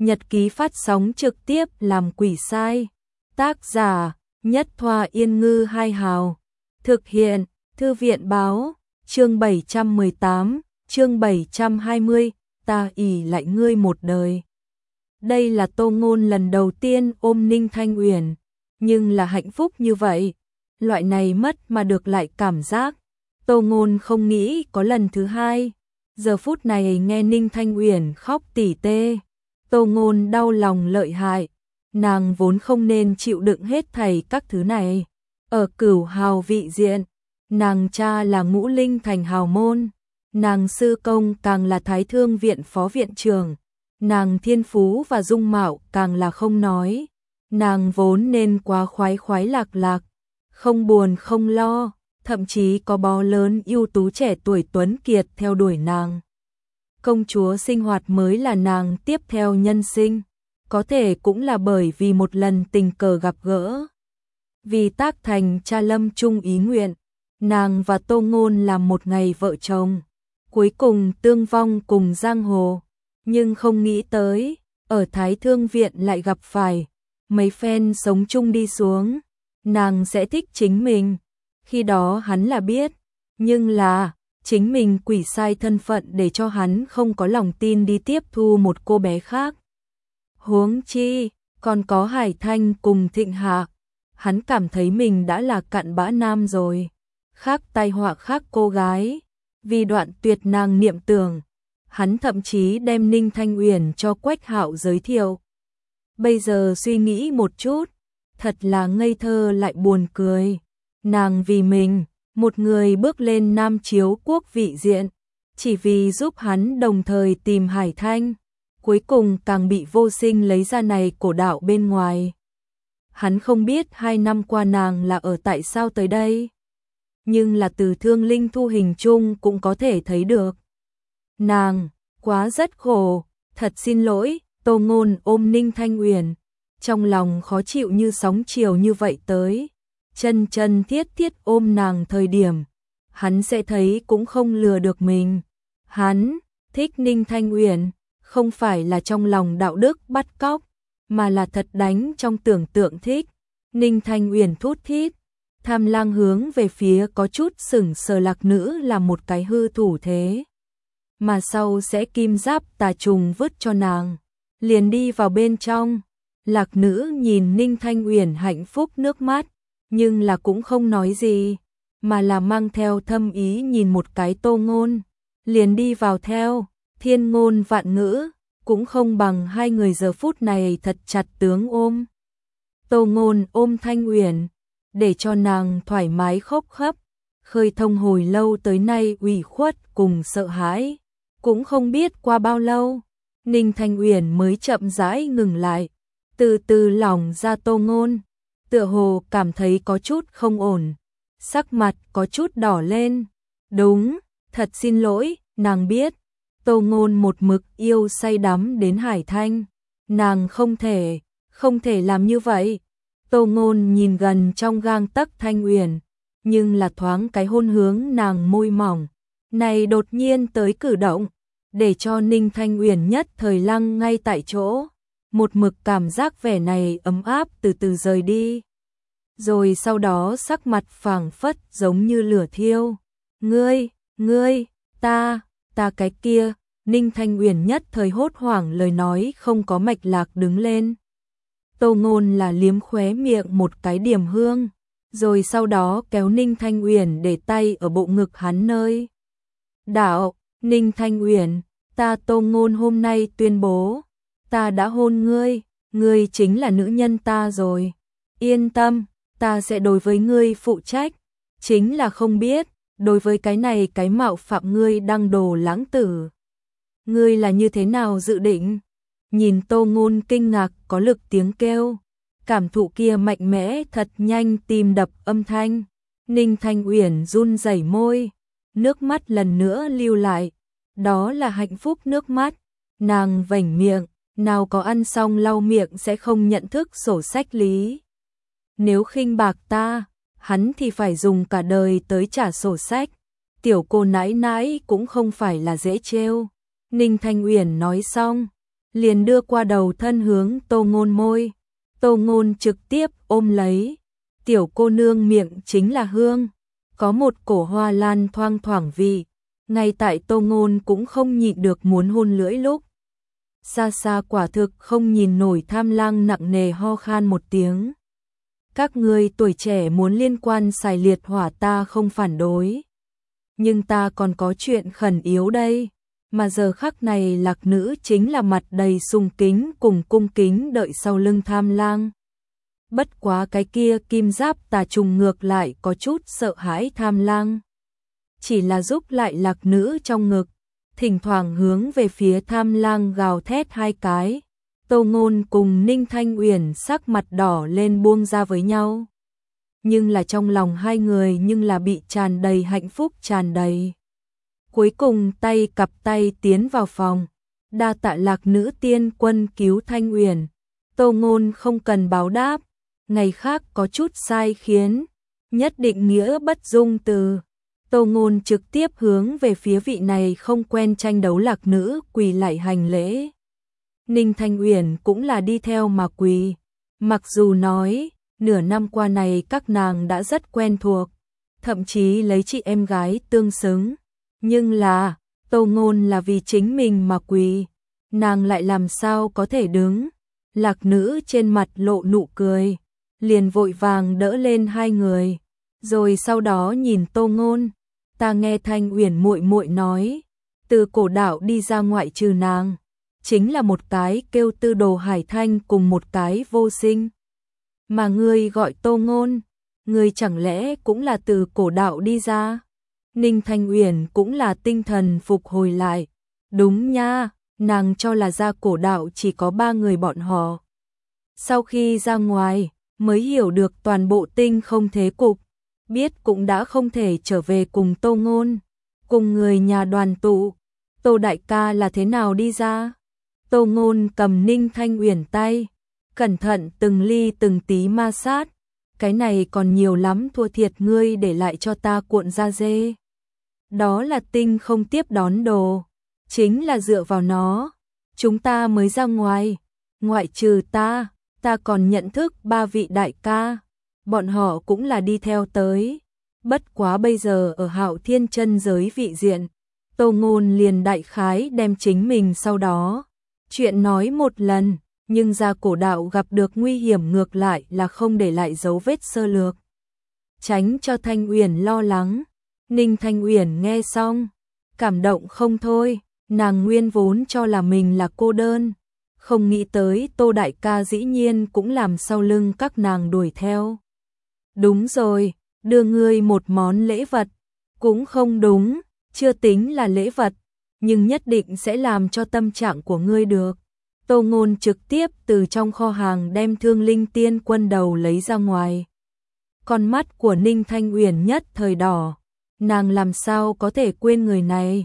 Nhật ký phát sóng trực tiếp làm quỷ sai. Tác giả Nhất Thoa Yên Ngư Hai Hào. Thực hiện Thư viện Báo. Chương 718, chương 720, ta ỷ lại ngươi một đời. Đây là Tô Ngôn lần đầu tiên ôm Ninh Thanh Uyển, nhưng là hạnh phúc như vậy, loại này mất mà được lại cảm giác. Tô Ngôn không nghĩ có lần thứ hai. Giờ phút này nghe Ninh Thanh Uyển khóc tỉ tê, Tô Ngôn đau lòng lợi hại. Nàng vốn không nên chịu đựng hết thảy các thứ này. Ở Cửu Hào vị diện, nàng cha là Ngũ Linh Thành hào môn, nàng sư công càng là Thái Thương viện phó viện trưởng, nàng thiên phú và dung mạo càng là không nói. Nàng vốn nên quá khoái khoái lạc lạc, không buồn không lo, thậm chí có bó lớn ưu tú trẻ tuổi tuấn kiệt theo đuổi nàng. Công chúa sinh hoạt mới là nàng tiếp theo nhân sinh, có thể cũng là bởi vì một lần tình cờ gặp gỡ. Vì tác thành cha lâm chung ý nguyện, nàng và Tô Ngôn làm một ngày vợ chồng, cuối cùng tương vong cùng giang hồ. Nhưng không nghĩ tới, ở Thái Thương viện lại gặp phải mấy phen sống chung đi xuống, nàng sẽ thích chính mình. Khi đó hắn là biết, nhưng là chính mình quỷ sai thân phận để cho hắn không có lòng tin đi tiếp thu một cô bé khác. Huống chi, còn có Hải Thanh cùng Thịnh Hạ, hắn cảm thấy mình đã là cặn bã nam rồi. Khác tai họa khác cô gái, vì đoạn tuyệt nàng niệm tưởng, hắn thậm chí đem Ninh Thanh Uyển cho Quách Hạo giới thiệu. Bây giờ suy nghĩ một chút, thật là ngây thơ lại buồn cười. Nàng vì mình, một người bước lên Nam Chiếu quốc vị diện, chỉ vì giúp hắn đồng thời tìm Hải Thanh, cuối cùng càng bị vô sinh lấy ra này cổ đạo bên ngoài. Hắn không biết 2 năm qua nàng là ở tại sao tới đây, nhưng là từ Thương Linh thu hình chung cũng có thể thấy được. Nàng, quá rất khổ, thật xin lỗi. Tô Ngôn ôm Ninh Thanh Uyển, trong lòng khó chịu như sóng chiều như vậy tới. Chân chân thiết thiết ôm nàng thời điểm, hắn sẽ thấy cũng không lừa được mình. Hắn thích Ninh Thanh Uyển, không phải là trong lòng đạo đức bắt cóc, mà là thật đánh trong tưởng tượng thích. Ninh Thanh Uyển thút thít, tham lang hướng về phía có chút sững sờ Lạc Nữ là một cái hư thủ thế, mà sau sẽ kim giáp tà trùng vứt cho nàng, liền đi vào bên trong. Lạc Nữ nhìn Ninh Thanh Uyển hạnh phúc nước mắt, nhưng là cũng không nói gì, mà là mang theo thâm ý nhìn một cái Tô Ngôn, liền đi vào theo. Thiên ngôn vạn ngữ, cũng không bằng hai người giờ phút này thật chặt tướng ôm. Tô Ngôn ôm Thanh Uyển, để cho nàng thoải mái khóc khắp, khơi thông hồi lâu tới nay ủy khuất cùng sợ hãi. Cũng không biết qua bao lâu, Ninh Thanh Uyển mới chậm rãi ngừng lại, từ từ lỏng ra Tô Ngôn, tựa hồ cảm thấy có chút không ổn, sắc mặt có chút đỏ lên. Đúng, thật xin lỗi, nàng biết, Tô Ngôn một mực yêu say đắm đến Hải Thanh, nàng không thể làm như vậy. Tô Ngôn nhìn gần trong gang tấc Thanh Uyển, nhưng là thoáng cái hôn hướng nàng môi mỏng, này đột nhiên tới cử động, để cho Ninh Thanh Uyển nhất thời lăng ngay tại chỗ, một mực cảm giác vẻ này ấm áp từ từ rời đi. Rồi sau đó sắc mặt phảng phất giống như lửa thiêu. Ngươi, ta cái kia. Ninh Thanh Uyển nhất thời hốt hoảng, lời nói không có mạch lạc đứng lên. Tô Ngôn là liếm khóe miệng một cái điểm hương, rồi sau đó kéo Ninh Thanh Uyển để tay ở bộ ngực hắn nơi. Đạo, Ninh Thanh Uyển, ta Tô Ngôn hôm nay tuyên bố, ta đã hôn ngươi chính là nữ nhân ta rồi. Yên tâm, ta sẽ đối với ngươi phụ trách, chính là không biết, đối với cái này cái mạo phạm ngươi đăng đồ lãng tử, ngươi là như thế nào dự định? Nhìn Tô Ngôn kinh ngạc có lực tiếng kêu, cảm thụ kia mạnh mẽ thật nhanh tim đập âm thanh, Ninh Thanh Uyển run rẩy môi, nước mắt lần nữa lưu lại, đó là hạnh phúc nước mắt. Nàng vểnh miệng, nào có ăn xong lau miệng sẽ không nhận thức sổ sách lý. Nếu khinh bạc ta, hắn thì phải dùng cả đời tới trả sổ sách. Tiểu cô nãi nãi cũng không phải là dễ trêu. Ninh Thanh Uyển nói xong, liền đưa qua đầu thân hướng Tô Ngôn môi. Tô Ngôn trực tiếp ôm lấy. Tiểu cô nương miệng chính là hương, có một cổ hoa lan thoang thoảng vị. Ngay tại Tô Ngôn cũng không nhịn được muốn hôn lưỡi lúc. Xa xa quả thực không nhìn nổi Tham Lang nặng nề ho khan một tiếng. Các ngươi tuổi trẻ muốn liên quan xài liệt hỏa ta không phản đối. Nhưng ta còn có chuyện khẩn yếu đây. Mà giờ khắc này Lạc Nữ chính là mặt đầy sùng kính cùng cung kính đợi sau lưng Tham Lang. Bất quá cái kia kim giáp tà trùng ngược lại có chút sợ hãi Tham Lang. Chỉ là giúp lại Lạc Nữ trong ngực, thỉnh thoảng hướng về phía Tham Lang gào thét hai cái. Tô Ngôn cùng Ninh Thanh Uyển sắc mặt đỏ lên buông ra với nhau. Nhưng là trong lòng hai người nhưng là bị tràn đầy hạnh phúc tràn đầy. Cuối cùng tay cặp tay tiến vào phòng. Đa tạ Lạc Nữ tiên quân cứu Thanh Uyển. Tô Ngôn không cần báo đáp. Ngày khác có chút sai khiến, nhất định nghĩa bất dung từ. Tô Ngôn trực tiếp hướng về phía vị này không quen tranh đấu Lạc Nữ quỳ lại hành lễ. Ninh Thanh Uyển cũng là đi theo mà quỳ. Mặc dù nói, nửa năm qua này các nàng đã rất quen thuộc, thậm chí lấy chị em gái tương xứng. Nhưng là, Tô Ngôn là vì chính mình mà quỳ, nàng lại làm sao có thể đứng. Lạc Nữ trên mặt lộ nụ cười, liền vội vàng đỡ lên hai người, rồi sau đó nhìn Tô Ngôn. Ta nghe Thanh Uyển muội muội nói, từ cổ đạo đi ra ngoại trừ nàng, chính là một cái kêu Tư Đồ Hải Thanh cùng một cái Vô Sinh. Mà ngươi gọi Tô Ngôn, ngươi chẳng lẽ cũng là từ cổ đạo đi ra? Ninh Thanh Uyển cũng là tinh thần phục hồi lại. Đúng nha, nàng cho là ra cổ đạo chỉ có 3 người bọn họ. Sau khi ra ngoài, mới hiểu được toàn bộ tinh không thế cục, biết cũng đã không thể trở về cùng Tô Ngôn, cùng người nhà đoàn tụ. Tô đại ca là thế nào đi ra? Tô Ngôn cầm Ninh Thanh Uyển tay, cẩn thận từng ly từng tí ma sát. Cái này còn nhiều lắm, thua thiệt ngươi để lại cho ta cuộn da dê. Đó là tinh không tiếp đón đồ, chính là dựa vào nó chúng ta mới ra ngoài. Ngoại trừ ta còn nhận thức 3 vị đại ca, bọn họ cũng là đi theo tới. Bất quá bây giờ ở Hạo Thiên chân giới vị diện, Tô Ngôn liền đại khái đem chính mình sau đó chuyện nói một lần, nhưng ra cổ đạo gặp được nguy hiểm ngược lại là không để lại dấu vết sơ lược, tránh cho Thanh Uyển lo lắng. Ninh Thanh Uyển nghe xong, cảm động không thôi, nàng nguyên vốn cho là mình là cô đơn, không nghĩ tới Tô đại ca dĩ nhiên cũng làm sau lưng các nàng đuổi theo. Đúng rồi, đưa ngươi một món lễ vật, cũng không đúng, chưa tính là lễ vật, nhưng nhất định sẽ làm cho tâm trạng của ngươi được. Tô Ngôn trực tiếp từ trong kho hàng đem Thương Linh Tiên Quân đầu lấy ra ngoài. Con mắt của Ninh Thanh Uyển nhất thời đỏ, nàng làm sao có thể quên người này.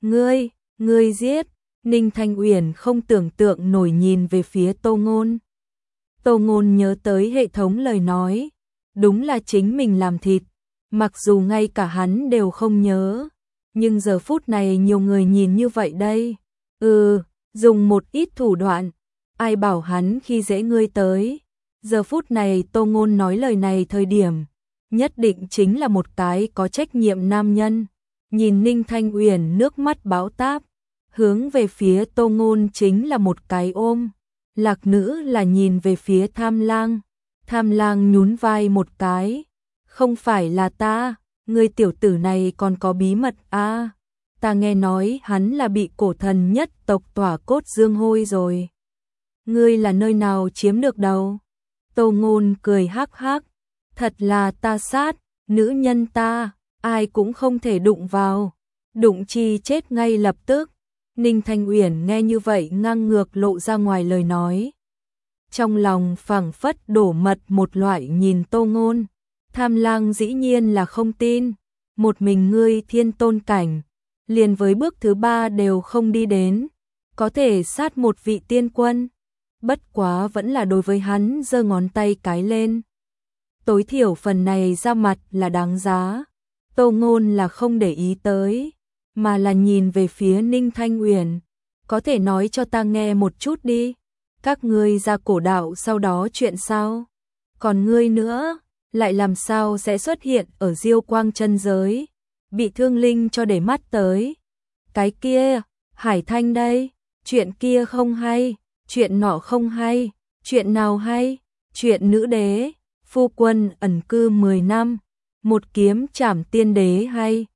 Ngươi giết. Ninh Thanh Uyển không tưởng tượng nổi nhìn về phía Tô Ngôn. Tô Ngôn nhớ tới hệ thống lời nói, đúng là chính mình làm thịt, mặc dù ngay cả hắn đều không nhớ, nhưng giờ phút này nhiều người nhìn như vậy đây. Dùng một ít thủ đoạn, ai bảo hắn khi dễ ngươi tới. Giờ phút này Tô Ngôn nói lời này thời điểm, nhất định chính là một cái có trách nhiệm nam nhân. Nhìn Ninh Thanh Uyển nước mắt bão táp, hướng về phía Tô Ngôn chính là một cái ôm. Lạc Nữ là nhìn về phía Tham Lang. Tham Lang nhún vai một cái. Không phải là ta, ngươi tiểu tử này còn có bí mật à? Ta nghe nói hắn là bị cổ thần nhất tộc tỏa cốt dương hôi rồi. Ngươi là nơi nào chiếm được đâu? Tô Ngôn cười hắc hắc. Thật là ta sát, nữ nhân ta, ai cũng không thể đụng vào. Đụng chi chết ngay lập tức. Ninh Thanh Uyển nghe như vậy ngang ngược lộ ra ngoài lời nói. Trong lòng phảng phất đổ mật một loại nhìn Tô Ngôn. Tham Lang dĩ nhiên là không tin. Một mình ngươi thiên tôn cảnh, liền với bước thứ 3 đều không đi đến, có thể sát một vị tiên quân. Bất quá vẫn là đối với hắn giơ ngón tay cái lên. Tối thiểu phần này ra mặt là đáng giá. Tô Ngôn là không để ý tới, mà là nhìn về phía Ninh Thanh Uyển. có thể nói cho ta nghe một chút đi. Các ngươi ra cổ đạo sau đó chuyện sao? Còn ngươi nữa, lại làm sao sẽ xuất hiện ở Diêu Quang chân giới, bị Thương Linh cho để mắt tới. Cái kia, Hải Thanh đây, chuyện kia không hay, chuyện nọ không hay, chuyện nào hay? Chuyện nữ đế, phu quân ẩn cư 10 năm, một kiếm trảm tiên đế hay?